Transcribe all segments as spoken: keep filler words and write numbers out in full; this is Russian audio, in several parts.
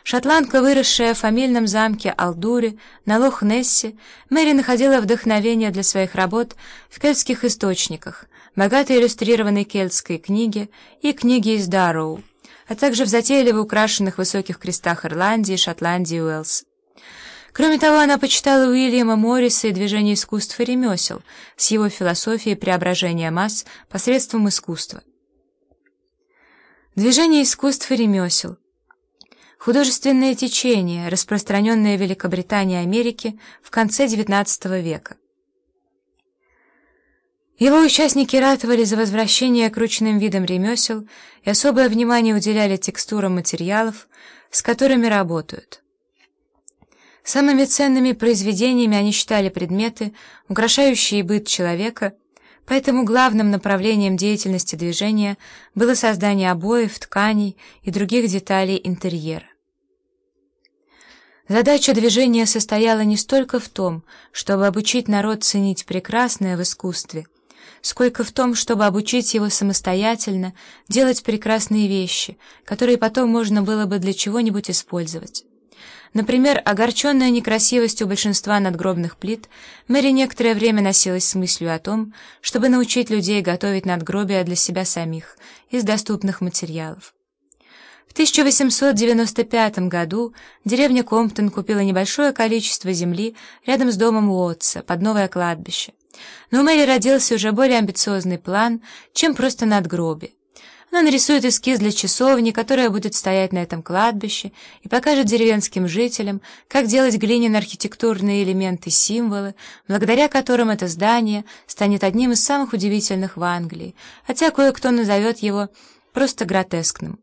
Шотландка, выросшая в фамильном замке Алдури на Лох-Нессе, Мэри находила вдохновение для своих работ в кельтских источниках, богато иллюстрированной кельтской книге и книге из Дарроу, а также в затейливо украшенных высоких крестах Ирландии, Шотландии и Уэльса. Кроме того, она почитала Уильяма Морриса и движение искусств и ремесел с его философией преображения масс посредством искусства. Движение искусств и ремесел. Художественное течение, распространенное в Великобритании и Америке в конце девятнадцатого века. Его участники ратовали за возвращение к ручным видам ремесел и особое внимание уделяли текстурам материалов, с которыми работают. Самыми ценными произведениями они считали предметы, украшающие быт человека, поэтому главным направлением деятельности движения было создание обоев, тканей и других деталей интерьера. Задача движения состояла не столько в том, чтобы обучить народ ценить прекрасное в искусстве, сколько в том, чтобы обучить его самостоятельно делать прекрасные вещи, которые потом можно было бы для чего-нибудь использовать. Например, огорченная некрасивостью большинства надгробных плит, Мэри некоторое время носилась с мыслью о том, чтобы научить людей готовить надгробия для себя самих из доступных материалов. В тысяча восемьсот девяносто пятом году деревня Комптон купила небольшое количество земли рядом с домом Уотса под новое кладбище. Но у Мэри родился уже более амбициозный план, чем просто надгробие. Она нарисует эскиз для часовни, которая будет стоять на этом кладбище, и покажет деревенским жителям, как делать глиняные архитектурные элементы-символы, благодаря которым это здание станет одним из самых удивительных в Англии, хотя кое-кто назовет его просто гротескным.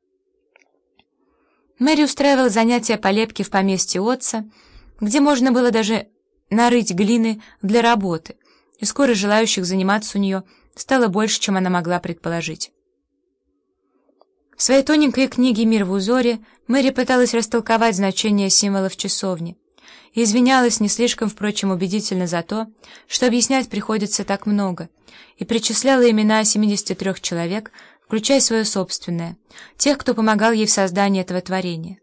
Мэри устраивала занятия по лепке в поместье Уотса, где можно было даже нарыть глины для работы, и скоро желающих заниматься у нее стало больше, чем она могла предположить. В своей тоненькой книге «Мир в узоре» Мэри пыталась растолковать значение символов часовни и извинялась не слишком, впрочем, убедительно за то, что объяснять приходится так много, и перечисляла имена семидесяти трёх человек, включая свое собственное, тех, кто помогал ей в создании этого творения.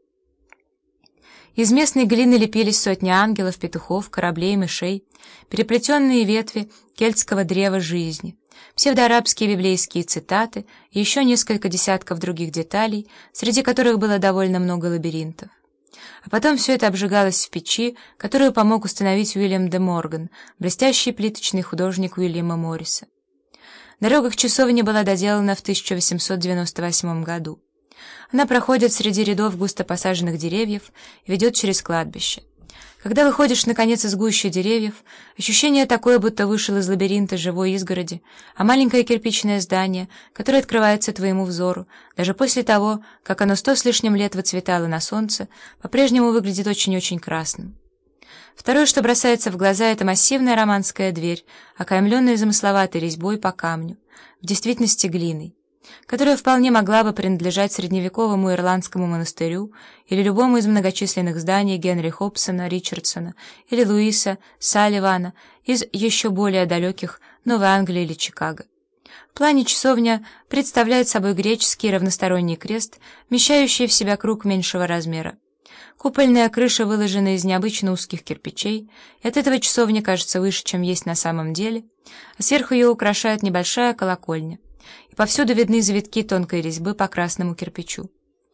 Из местной глины лепились сотни ангелов, петухов, кораблей, мышей, переплетенные ветви кельтского древа жизни, псевдоарабские библейские цитаты и еще несколько десятков других деталей, среди которых было довольно много лабиринтов. А потом все это обжигалось в печи, которую помог установить Уильям де Морган, блестящий плиточный художник Уильяма Морриса. Дорога к часовне была доделана в тысяча восемьсот девяносто восьмом году. Она проходит среди рядов густо посаженных деревьев и ведет через кладбище. Когда выходишь, наконец, из гущи деревьев, ощущение такое, будто вышел из лабиринта живой изгороди, а маленькое кирпичное здание, которое открывается твоему взору, даже после того, как оно сто с лишним лет выцветало на солнце, по-прежнему выглядит очень-очень красным. Второе, что бросается в глаза, это массивная романская дверь, окаймленная замысловатой резьбой по камню, в действительности глиной, которая вполне могла бы принадлежать средневековому ирландскому монастырю или любому из многочисленных зданий Генри Хобсона, Ричардсона или Луиса Салливана из еще более далеких Новой Англии или Чикаго. В плане часовня представляет собой греческий равносторонний крест, вмещающий в себя круг меньшего размера. Купольная крыша выложена из необычно узких кирпичей, и от этого часовня кажется выше, чем есть на самом деле, а сверху ее украшает небольшая колокольня, и повсюду видны завитки тонкой резьбы по красному кирпичу.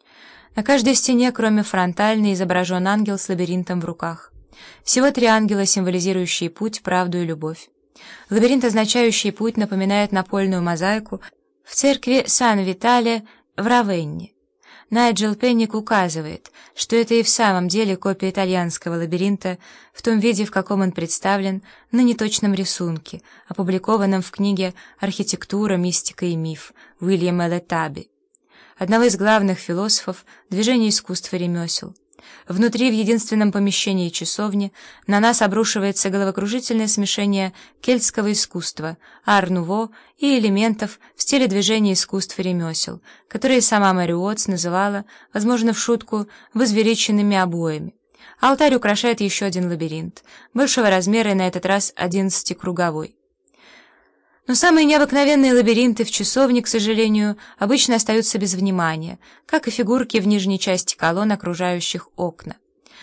На каждой стене, кроме фронтальной, изображен ангел с лабиринтом в руках. Всего три ангела, символизирующие путь, правду и любовь. Лабиринт, означающий путь, напоминает напольную мозаику в церкви Сан-Витале в Равенне. Найджел Пенник указывает, что это и в самом деле копия итальянского лабиринта в том виде, в каком он представлен на неточном рисунке, опубликованном в книге «Архитектура, мистика и миф» Уильяма Летаби, одного из главных философов движения искусств и ремесел. Внутри, в единственном помещении часовни, на нас обрушивается головокружительное смешение кельтского искусства, ар-нуво и элементов в стиле движения искусств и ремесел, которые сама Мэри Уотс называла, возможно, в шутку, возвеличенными обоями. Алтарь украшает еще один лабиринт, большего размера и на этот раз одиннадцатикруговой. Но самые необыкновенные лабиринты в часовне, к сожалению, обычно остаются без внимания, как и фигурки в нижней части колонн, окружающих окна.